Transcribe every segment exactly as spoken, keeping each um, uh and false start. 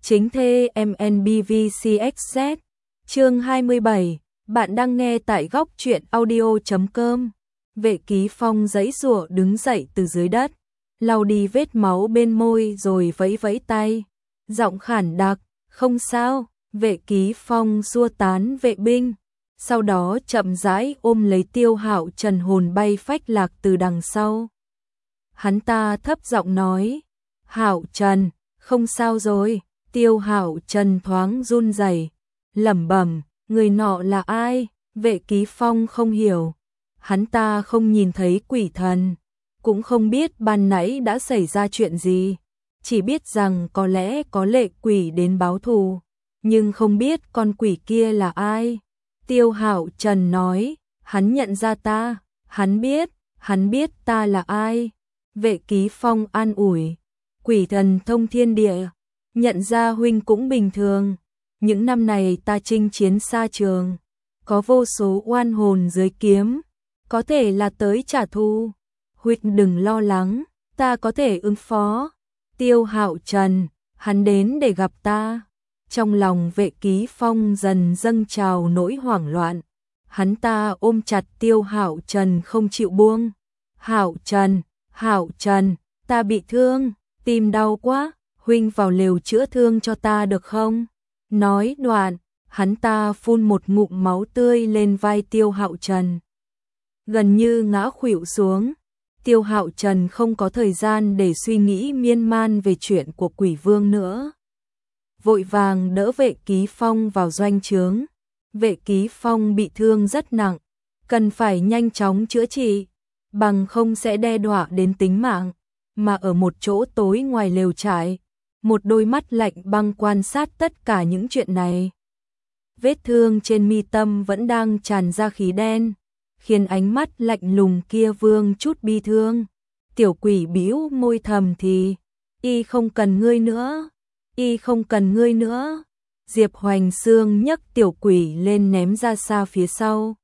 Chính thê em en bê vê xê ích zét. Chương hai mươi bảy, bạn đang nghe tại góc truyện audio chấm com. Vệ Ký Phong giãy giụa đứng dậy từ dưới đất, lau đi vết máu bên môi rồi vẫy vẫy tay, giọng khản đặc, "Không sao." Vệ Ký Phong xua tán vệ binh, sau đó chậm rãi ôm lấy Tiêu Hạo Trần hồn bay phách lạc từ đằng sau. Hắn ta thấp giọng nói, "Hạo Trần, không sao rồi." Tiêu Hạo Trần thoáng run rẩy, lẩm bẩm, "Người nọ là ai?" Vệ Ký Phong không hiểu, hắn ta không nhìn thấy quỷ thần, cũng không biết ban nãy đã xảy ra chuyện gì, chỉ biết rằng có lẽ có lệ quỷ đến báo thù, nhưng không biết con quỷ kia là ai. Tiêu Hạo Trần nói, "Hắn nhận ra ta, hắn biết, hắn biết ta là ai." Vệ Ký Phong an ủi, "Quỷ thần thông thiên địa, nhận ra huynh cũng bình thường. Những năm này ta chinh chiến xa trường, có vô số oan hồn dưới kiếm, có thể là tới trả thù. Huynh đừng lo lắng, ta có thể ứng phó." Tiêu Hạo Trần, hắn đến để gặp ta. Trong lòng Vệ Ký Phong dần dâng trào nỗi hoảng loạn, hắn ta ôm chặt Tiêu Hạo Trần không chịu buông. "Hạo Trần, Hạo Trần, ta bị thương, tim đau quá, huynh vào lều chữa thương cho ta được không?" Nói đoạn, hắn ta phun một ngụm máu tươi lên vai Tiêu Hạo Trần, gần như ngã khuỵu xuống. Tiêu Hạo Trần không có thời gian để suy nghĩ miên man về chuyện của quỷ vương nữa, vội vàng đỡ Vệ Ký Phong vào doanh trướng. Vệ Ký Phong bị thương rất nặng, cần phải nhanh chóng chữa trị, bằng không sẽ đe dọa đến tính mạng. Mà ở một chỗ tối ngoài lều trại, một đôi mắt lạnh băng quan sát tất cả những chuyện này. Vết thương trên mi tâm vẫn đang tràn ra khí đen, khiến ánh mắt lạnh lùng kia vương chút bi thương. Tiểu quỷ bĩu môi thầm thì, "Y không cần ngươi nữa, y không cần ngươi nữa." Diệp Hoành Xương nhấc tiểu quỷ lên ném ra xa phía sau.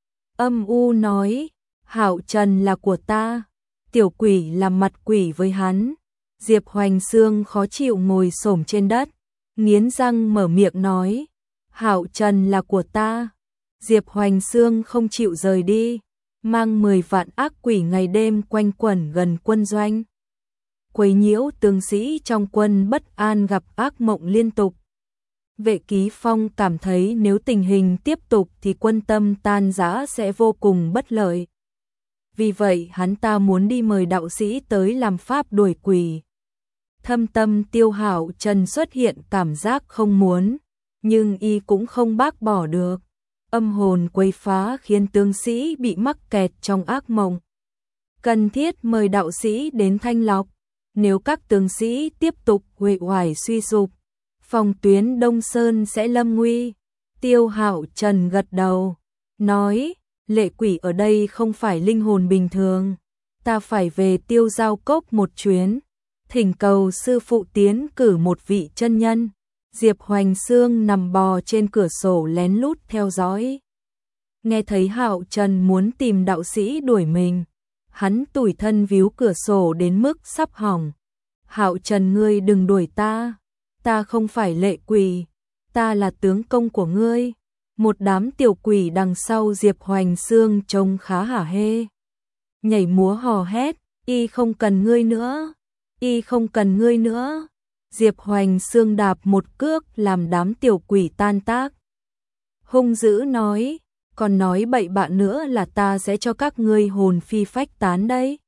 Âm u nói, "Hạo Trần là của ta." Tiểu quỷ làm mặt quỷ với hắn. Diệp Hoành Xương khó chịu ngồi xổm trên đất, nghiến răng mở miệng nói, "Hạo Trần là của ta." Diệp Hoành Xương không chịu rời đi, mang mười vạn ác quỷ ngày đêm quanh quẩn gần quân doanh, quấy nhiễu tướng sĩ trong quân bất an gặp ác mộng liên tục. Vệ Ký Phong cảm thấy nếu tình hình tiếp tục thì quân Tâm tan rã sẽ vô cùng bất lợi. Vì vậy hắn ta muốn đi mời đạo sĩ tới làm pháp đuổi quỷ. Thâm tâm Tiêu Hạo Trần xuất hiện cảm giác không muốn, nhưng y cũng không bác bỏ được. Âm hồn quấy phá khiến tướng sĩ bị mắc kẹt trong ác mộng, cần thiết mời đạo sĩ đến thanh lọc. Nếu các tướng sĩ tiếp tục uể oải suy sụp, phòng tuyến Đông Sơn sẽ lâm nguy. Tiêu Hạo Trần gật đầu, nói, "Lệ quỷ ở đây không phải linh hồn bình thường, ta phải về Tiêu Giao Cốc một chuyến, thỉnh cầu sư phụ tiến cử một vị chân nhân." Diệp Hoành Xương nằm bò trên cửa sổ lén lút theo dõi. Nghe thấy Hạo Trần muốn tìm đạo sĩ đuổi mình, hắn tủi thân víu cửa sổ đến mức sắp hỏng. "Hạo Trần, ngươi đừng đuổi ta, ta không phải lệ quỷ, ta là tướng công của ngươi." Một đám tiểu quỷ đằng sau Diệp Hoành Xương trông khá hả hê, nhảy múa hò hét, "Y không cần ngươi nữa, y không cần ngươi nữa." Diệp Hoành Xương đạp một cước làm đám tiểu quỷ tan tác, hung dữ nói, "Còn nói bậy bạ nữa là ta sẽ cho các ngươi hồn phi phách tán đấy."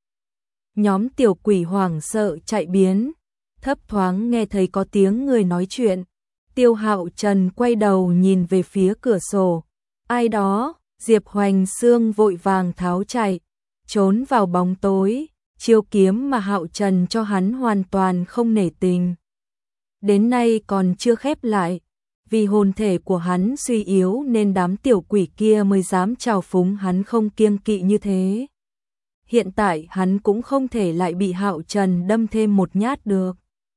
Nhóm tiểu quỷ hoảng sợ chạy biến, thấp thoáng nghe thấy có tiếng người nói chuyện. Tiêu Hạo Trần quay đầu nhìn về phía cửa sổ, "Ai đó?" Diệp Hoành Xương vội vàng tháo chạy, trốn vào bóng tối. Chiêu kiếm mà Hạo Trần cho hắn hoàn toàn không nể tình, đến nay còn chưa khép lại. Vì hồn thể của hắn suy yếu nên đám tiểu quỷ kia mới dám trào phúng hắn không kiêng kỵ như thế. Hiện tại hắn cũng không thể lại bị Hạo Trần đâm thêm một nhát được.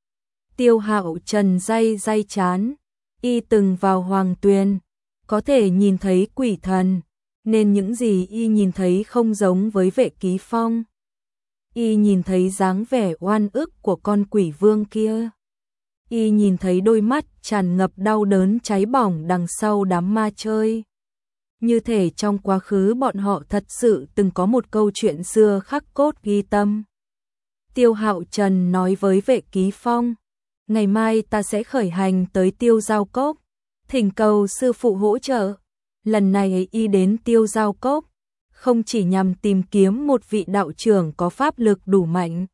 Tiêu Hạo Trần day day chán, y từng vào Hoàng Tuyền, có thể nhìn thấy quỷ thần, nên những gì y nhìn thấy không giống với Vệ Ký Phong. Y nhìn thấy dáng vẻ oan ức của con quỷ vương kia, Y nhìn thấy đôi mắt tràn ngập đau đớn cháy bỏng đằng sau đám ma chơi. Như thể trong quá khứ bọn họ thật sự từng có một câu chuyện xưa khắc cốt ghi tâm. Tiêu Hạo Trần nói với Vệ Ký Phong, ngày mai ta sẽ khởi hành tới Tiêu Giao Cốc, thỉnh cầu sư phụ hỗ trợ. Lần này y đến Tiêu Giao Cốc, không chỉ nhằm tìm kiếm một vị đạo trưởng có pháp lực đủ mạnh,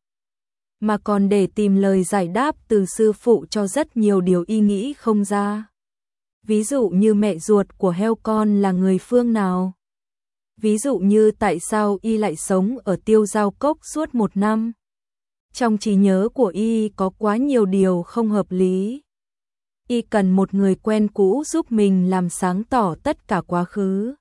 mà còn để tìm lời giải đáp từ sư phụ cho rất nhiều điều y nghĩ không ra. Ví dụ như mẹ ruột của heo con là người phương nào? Ví dụ như tại sao y lại sống ở Tiêu Giao Cốc suốt một năm? Trong trí nhớ của y có quá nhiều điều không hợp lý. Y cần một người quen cũ giúp mình làm sáng tỏ tất cả quá khứ.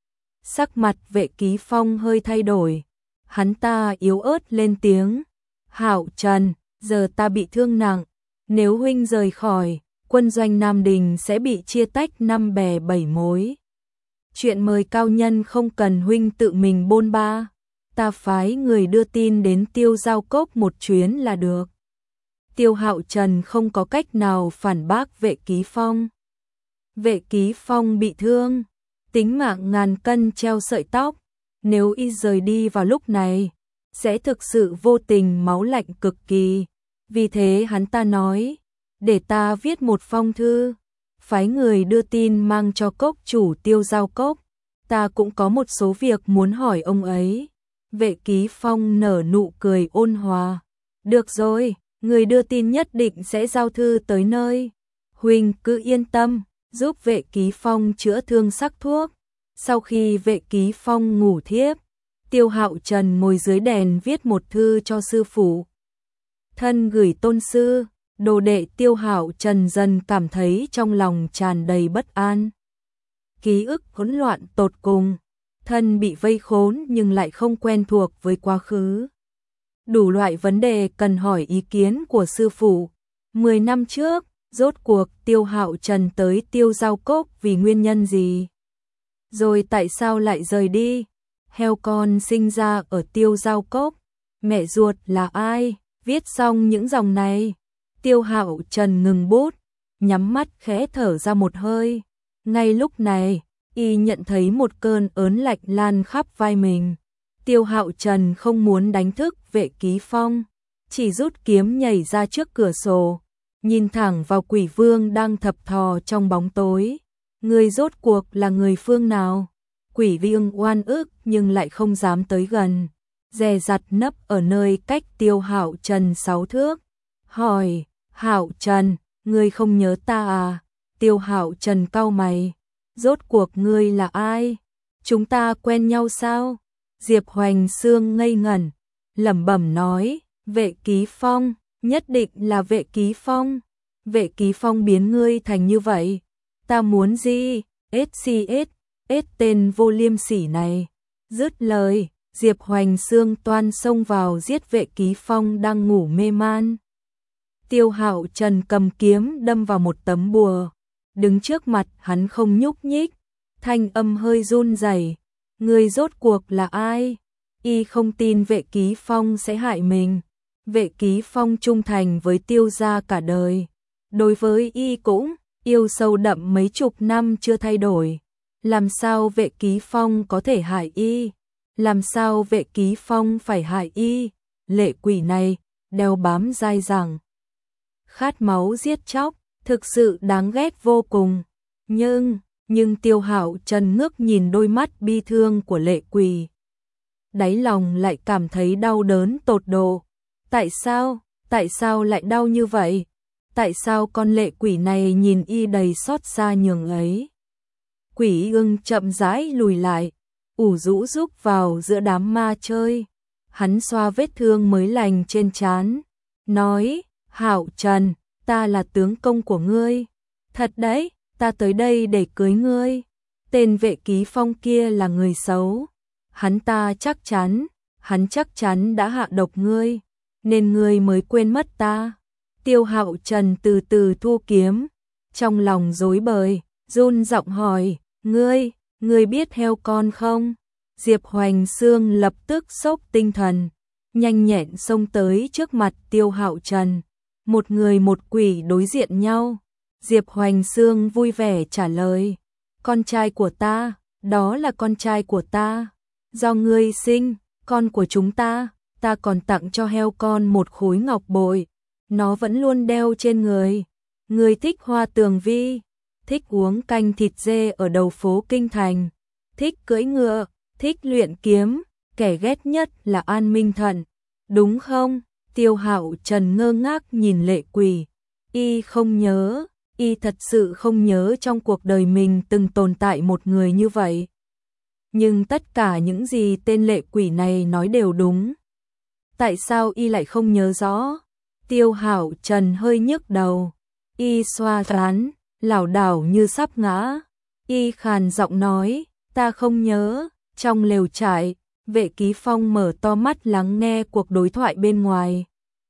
Sắc mặt Vệ Ký Phong hơi thay đổi. Hắn ta yếu ớt lên tiếng. Hạo Trần, giờ ta bị thương nặng. Nếu huynh rời khỏi, quân doanh Nam Đình sẽ bị chia tách năm bè bảy mối. Chuyện mời cao nhân không cần huynh tự mình bôn ba. Ta phái người đưa tin đến Tiêu Giao Cốc một chuyến là được. Tiêu Hạo Trần không có cách nào phản bác Vệ Ký Phong. Vệ Ký Phong bị thương, tính mạng ngàn cân treo sợi tóc. Nếu y rời đi vào lúc này, sẽ thực sự vô tình máu lạnh cực kỳ. Vì thế hắn ta nói, để ta viết một phong thư, phái người đưa tin mang cho cốc chủ Tiêu Giao Cốc. Ta cũng có một số việc muốn hỏi ông ấy. Vệ Ký Phong nở nụ cười ôn hòa. Được rồi, người đưa tin nhất định sẽ giao thư tới nơi. Huynh cứ yên tâm, giúp Vệ Ký Phong chữa thương sắc thuốc. Sau khi Vệ Ký Phong ngủ thiếp, Tiêu Hạo Trần ngồi dưới đèn viết một thư cho sư phụ. Thân gửi tôn sư. Đồ đệ Tiêu Hạo Trần dần cảm thấy trong lòng tràn đầy bất an. Ký ức hỗn loạn tột cùng, thân bị vây khốn nhưng lại không quen thuộc với quá khứ. Đủ loại vấn đề cần hỏi ý kiến của sư phụ. Mười năm trước, rốt cuộc Tiêu Hạo Trần tới Tiêu Giao Cốc vì nguyên nhân gì? Rồi tại sao lại rời đi? Heo con sinh ra ở Tiêu Giao Cốc, mẹ ruột là ai? Viết xong những dòng này, Tiêu Hạo Trần ngừng bút, nhắm mắt khẽ thở ra một hơi. Ngay lúc này, y nhận thấy một cơn ớn lạnh lan khắp vai mình. Tiêu Hạo Trần không muốn đánh thức Vệ Ký Phong, chỉ rút kiếm nhảy ra trước cửa sổ, nhìn thẳng vào Quỷ Vương đang thập thò trong bóng tối. Người rốt cuộc là người phương nào? Quỷ Vương oan ức nhưng lại không dám tới gần, dè dặt nấp ở nơi cách Tiêu Hạo Trần sáu thước. Hỏi, Hạo Trần, ngươi không nhớ ta à? Tiêu Hạo Trần cau mày, rốt cuộc ngươi là ai? Chúng ta quen nhau sao? Diệp Hoành Xương ngây ngẩn, lẩm bẩm nói, Vệ Ký Phong, nhất định là Vệ Ký Phong. Vệ Ký Phong biến ngươi thành như vậy. Ta muốn gì? ét xê ét, ét tên vô liêm sỉ này. Dứt lời, Diệp Hoành Xương toan xông vào giết Vệ Ký Phong đang ngủ mê man. Tiêu Hạo Trần cầm kiếm đâm vào một tấm bùa, đứng trước mặt hắn không nhúc nhích, thanh âm hơi run rẩy. Người rốt cuộc là ai? Y không tin Vệ Ký Phong sẽ hại mình. Vệ Ký Phong trung thành với Tiêu gia cả đời, đối với y cũng yêu sâu đậm mấy chục năm chưa thay đổi. Làm sao Vệ Ký Phong có thể hại y? Làm sao Vệ Ký Phong phải hại y? Lệ quỷ này đeo bám dai dẳng, khát máu giết chóc, thực sự đáng ghét vô cùng. Nhưng, nhưng Tiêu Hạo Trần ngước nhìn đôi mắt bi thương của lệ quỷ, đáy lòng lại cảm thấy đau đớn tột độ. Tại sao, tại sao lại đau như vậy? Tại sao con lệ quỷ này nhìn y đầy xót xa nhường ấy? Quỷ ưng chậm rãi lùi lại, ủ rũ rúc vào giữa đám ma chơi. Hắn xoa vết thương mới lành trên trán, nói, Hạo Trần, ta là tướng công của ngươi. Thật đấy, ta tới đây để cưới ngươi. Tên Vệ Ký Phong kia là người xấu. Hắn ta chắc chắn, hắn chắc chắn đã hạ độc ngươi, nên ngươi mới quên mất ta. Tiêu Hạo Trần từ từ thu kiếm, trong lòng rối bời, run giọng hỏi, ngươi, ngươi biết heo con không? Diệp Hoành Xương lập tức sốc tinh thần, nhanh nhẹn xông tới trước mặt Tiêu Hạo Trần, Một người một quỷ đối diện nhau. Diệp Hoành Xương vui vẻ trả lời, con trai của ta, đó là con trai của ta, do ngươi sinh, con của chúng ta, ta còn tặng cho heo con một khối ngọc bội, nó vẫn luôn đeo trên người. Ngươi thích hoa tường vi, thích uống canh thịt dê ở đầu phố Kinh Thành, thích cưỡi ngựa, thích luyện kiếm, kẻ ghét nhất là An Minh Thận, đúng không? Tiêu Hạo Trần ngơ ngác nhìn Lệ Quỷ, y không nhớ, y thật sự không nhớ trong cuộc đời mình từng tồn tại một người như vậy. Nhưng tất cả những gì tên Lệ Quỷ này nói đều đúng. Tại sao y lại không nhớ rõ? Tiêu Hạo Trần hơi nhức đầu, y xoa trán, lảo đảo như sắp ngã. Y khàn giọng nói, ta không nhớ. Trong lều trại, Vệ Ký Phong mở to mắt lắng nghe cuộc đối thoại bên ngoài.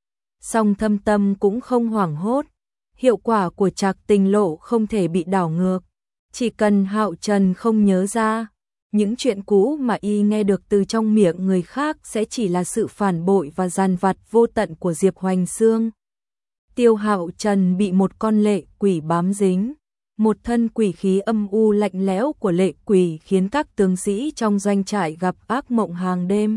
Song thâm tâm cũng không hoảng hốt. Hiệu quả của trạc tình lộ không thể bị đảo ngược. Chỉ cần Hạo Trần không nhớ ra, những chuyện cũ mà y nghe được từ trong miệng người khác sẽ chỉ là sự phản bội và giàn vặt vô tận của Diệp Hoành Xương. Tiêu Hạo Trần bị một con lệ quỷ bám dính. Một thân quỷ khí âm u lạnh lẽo của lệ quỷ khiến các tướng sĩ trong doanh trại gặp ác mộng hàng đêm.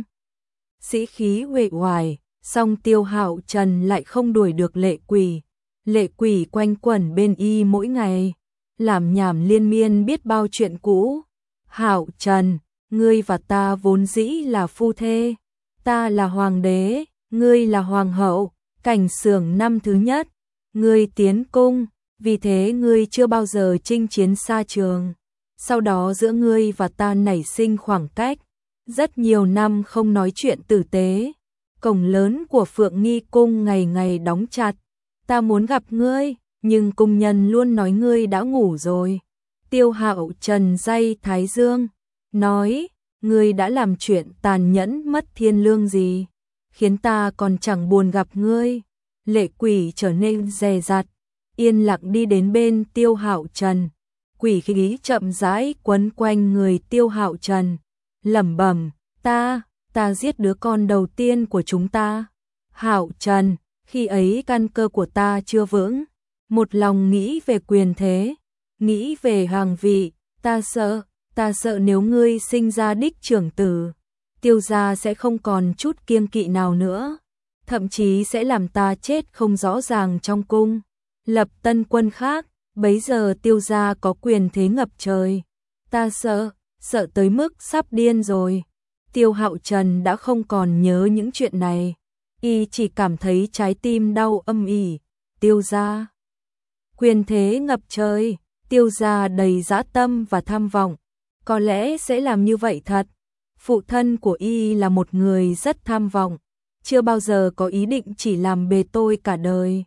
Sĩ khí uể oải, song Tiêu Hạo Trần lại không đuổi được lệ quỷ. Lệ quỷ quanh quẩn bên y mỗi ngày, làm nhảm liên miên biết bao chuyện cũ. Hạo Trần, ngươi và ta vốn dĩ là phu thê, ta là hoàng đế, ngươi là hoàng hậu, cảnh xưởng năm thứ nhất, ngươi tiến cung, vì thế ngươi chưa bao giờ chinh chiến xa trường. Sau đó giữa ngươi và ta nảy sinh khoảng cách, rất nhiều năm không nói chuyện tử tế. Cổng lớn của Phượng Nghi cung ngày ngày đóng chặt, ta muốn gặp ngươi, nhưng cung nhân luôn nói ngươi đã ngủ rồi. Tiêu Hạo Trần day thái dương, nói, ngươi đã làm chuyện tàn nhẫn mất thiên lương gì, khiến ta còn chẳng buồn gặp ngươi. Lệ quỷ trở nên dè dặt, yên lặng đi đến bên Tiêu Hạo Trần. Quỷ khí chậm rãi quấn quanh người Tiêu Hạo Trần, lẩm bẩm, ta, ta giết đứa con đầu tiên của chúng ta. Hạo Trần, khi ấy căn cơ của ta chưa vững, một lòng nghĩ về quyền thế, nghĩ về hoàng vị, ta sợ, ta sợ nếu ngươi sinh ra đích trưởng tử, Tiêu gia sẽ không còn chút kiêng kỵ nào nữa, thậm chí sẽ làm ta chết không rõ ràng trong cung, lập tân quân khác, bấy giờ Tiêu gia có quyền thế ngập trời. Ta sợ, sợ tới mức sắp điên rồi. Tiêu Hạo Trần đã không còn nhớ những chuyện này, y chỉ cảm thấy trái tim đau âm ỉ. Tiêu gia, quyền thế ngập trời, Tiêu gia đầy dã tâm và tham vọng, có lẽ sẽ làm như vậy thật. Phụ thân của y là một người rất tham vọng, chưa bao giờ có ý định chỉ làm bề tôi cả đời.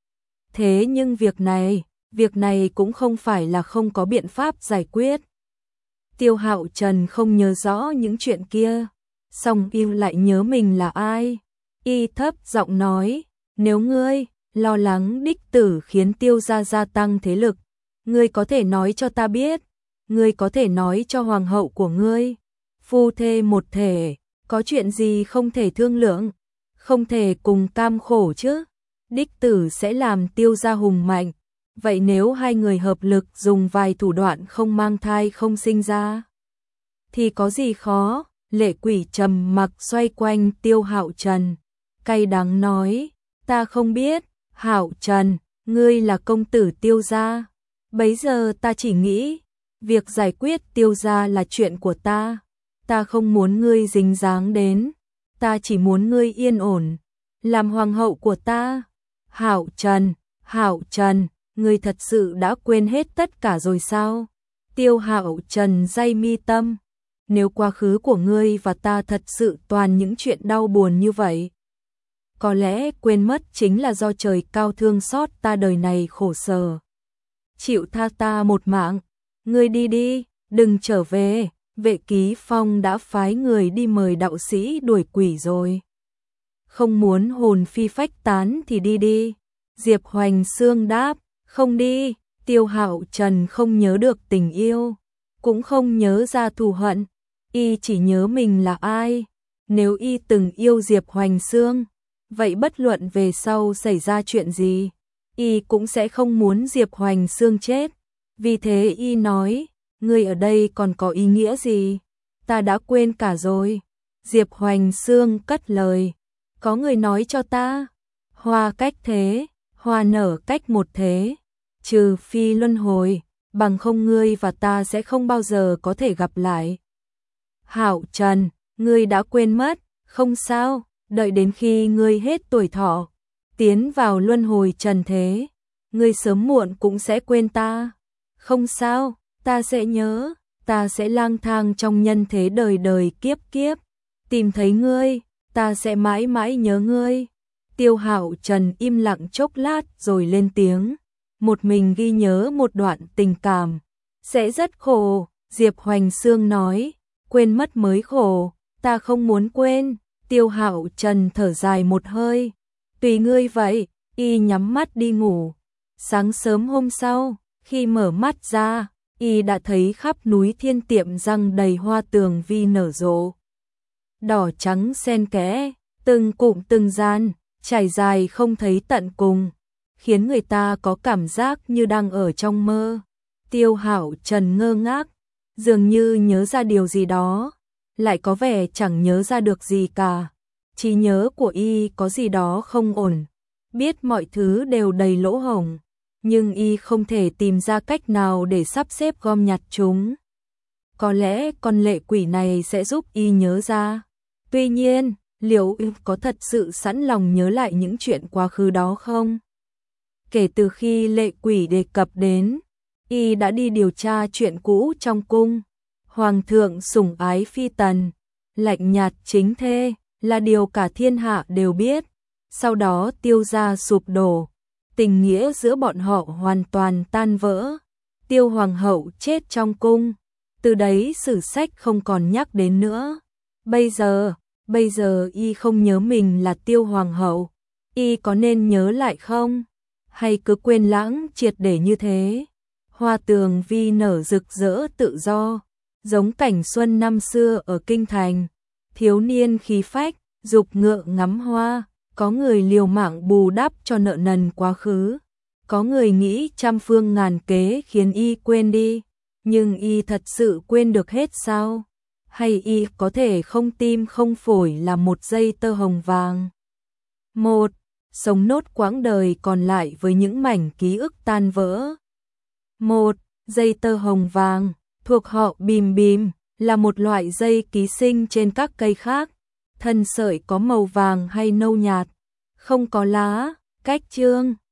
Thế nhưng việc này, việc này cũng không phải là không có biện pháp giải quyết. Tiêu Hạo Trần không nhớ rõ những chuyện kia, song y lại nhớ mình là ai. Y thấp giọng nói, nếu ngươi lo lắng đích tử khiến Tiêu gia gia tăng thế lực, ngươi có thể nói cho ta biết, ngươi có thể nói cho hoàng hậu của ngươi, phu thê một thể, có chuyện gì không thể thương lượng, không thể cùng cam khổ chứ? Đích tử sẽ làm Tiêu gia hùng mạnh, vậy nếu hai người hợp lực dùng vài thủ đoạn không mang thai không sinh ra, thì có gì khó? Lệ quỷ trầm mặc xoay quanh Tiêu Hạo Trần, cay đắng nói, ta không biết. Hạo Trần, ngươi là công tử Tiêu gia, bấy giờ ta chỉ nghĩ, việc giải quyết Tiêu gia là chuyện của ta, ta không muốn ngươi dính dáng đến, ta chỉ muốn ngươi yên ổn, làm hoàng hậu của ta. Hạo Trần, Hạo Trần, ngươi thật sự đã quên hết tất cả rồi sao? Tiêu Hạo Trần day mi tâm, nếu quá khứ của ngươi và ta thật sự toàn những chuyện đau buồn như vậy, có lẽ quên mất chính là do trời cao thương xót ta đời này khổ sở. Chịu tha ta một mạng, ngươi đi đi, đừng trở về. Vệ Ký Phong đã phái người đi mời đạo sĩ đuổi quỷ rồi. Không muốn hồn phi phách tán thì đi đi. Diệp Hoành Xương đáp, không đi. Tiêu Hạo Trần không nhớ được tình yêu, cũng không nhớ ra thù hận, y chỉ nhớ mình là ai. Nếu y từng yêu Diệp Hoành Xương, vậy bất luận về sau xảy ra chuyện gì, y cũng sẽ không muốn Diệp Hoành Xương chết. Vì thế y nói, ngươi ở đây còn có ý nghĩa gì? Ta đã quên cả rồi. Diệp Hoành Xương cất lời, có người nói cho ta, hoa cách thế, hoa nở cách một thế, trừ phi luân hồi, bằng không ngươi và ta sẽ không bao giờ có thể gặp lại. Hạo Trần, ngươi đã quên mất, không sao, đợi đến khi ngươi hết tuổi thọ, tiến vào luân hồi trần thế, ngươi sớm muộn cũng sẽ quên ta. Không sao, ta sẽ nhớ, ta sẽ lang thang trong nhân thế đời đời kiếp kiếp, tìm thấy ngươi, ta sẽ mãi mãi nhớ ngươi. Tiêu Hạo Trần im lặng chốc lát rồi lên tiếng, một mình ghi nhớ một đoạn tình cảm, sẽ rất khổ. Diệp Hoành Xương nói, quên mất mới khổ, ta không muốn quên. Tiêu Hạo Trần thở dài một hơi, tùy ngươi vậy, y nhắm mắt đi ngủ. Sáng sớm hôm sau, khi mở mắt ra, y đã thấy khắp núi Thiên Tiệm răng đầy hoa tường vi nở rộ. Đỏ trắng xen kẽ, từng cụm từng gian, trải dài không thấy tận cùng, khiến người ta có cảm giác như đang ở trong mơ. Tiêu Hạo Trần ngơ ngác, dường như nhớ ra điều gì đó, lại có vẻ chẳng nhớ ra được gì cả. Trí nhớ của y có gì đó không ổn, biết mọi thứ đều đầy lỗ hổng, nhưng y không thể tìm ra cách nào để sắp xếp gom nhặt chúng. Có lẽ con lệ quỷ này sẽ giúp y nhớ ra. Tuy nhiên, liệu y có thật sự sẵn lòng nhớ lại những chuyện quá khứ đó không? Kể từ khi lệ quỷ đề cập đến, y đã đi điều tra chuyện cũ trong cung. Hoàng thượng sủng ái phi tần, lạnh nhạt chính thê, là điều cả thiên hạ đều biết. Sau đó Tiêu gia sụp đổ, tình nghĩa giữa bọn họ hoàn toàn tan vỡ. Tiêu hoàng hậu chết trong cung, từ đấy sử sách không còn nhắc đến nữa. Bây giờ, bây giờ y không nhớ mình là Tiêu hoàng hậu, y có nên nhớ lại không? Hay cứ quên lãng triệt để như thế? Hoa tường vi nở rực rỡ tự do, giống cảnh xuân năm xưa ở kinh thành. Thiếu niên khí phách, dục ngựa ngắm hoa, có người liều mạng bù đắp cho nợ nần quá khứ, có người nghĩ trăm phương ngàn kế khiến y quên đi, nhưng y thật sự quên được hết sao? Hay y có thể không tim không phổi là một giây tơ hồng vàng? Một, sống nốt quãng đời còn lại với những mảnh ký ức tan vỡ. Một, dây tơ hồng vàng, thuộc họ bìm bìm, là một loại dây ký sinh trên các cây khác. Thân sợi có màu vàng hay nâu nhạt, không có lá. Cách chương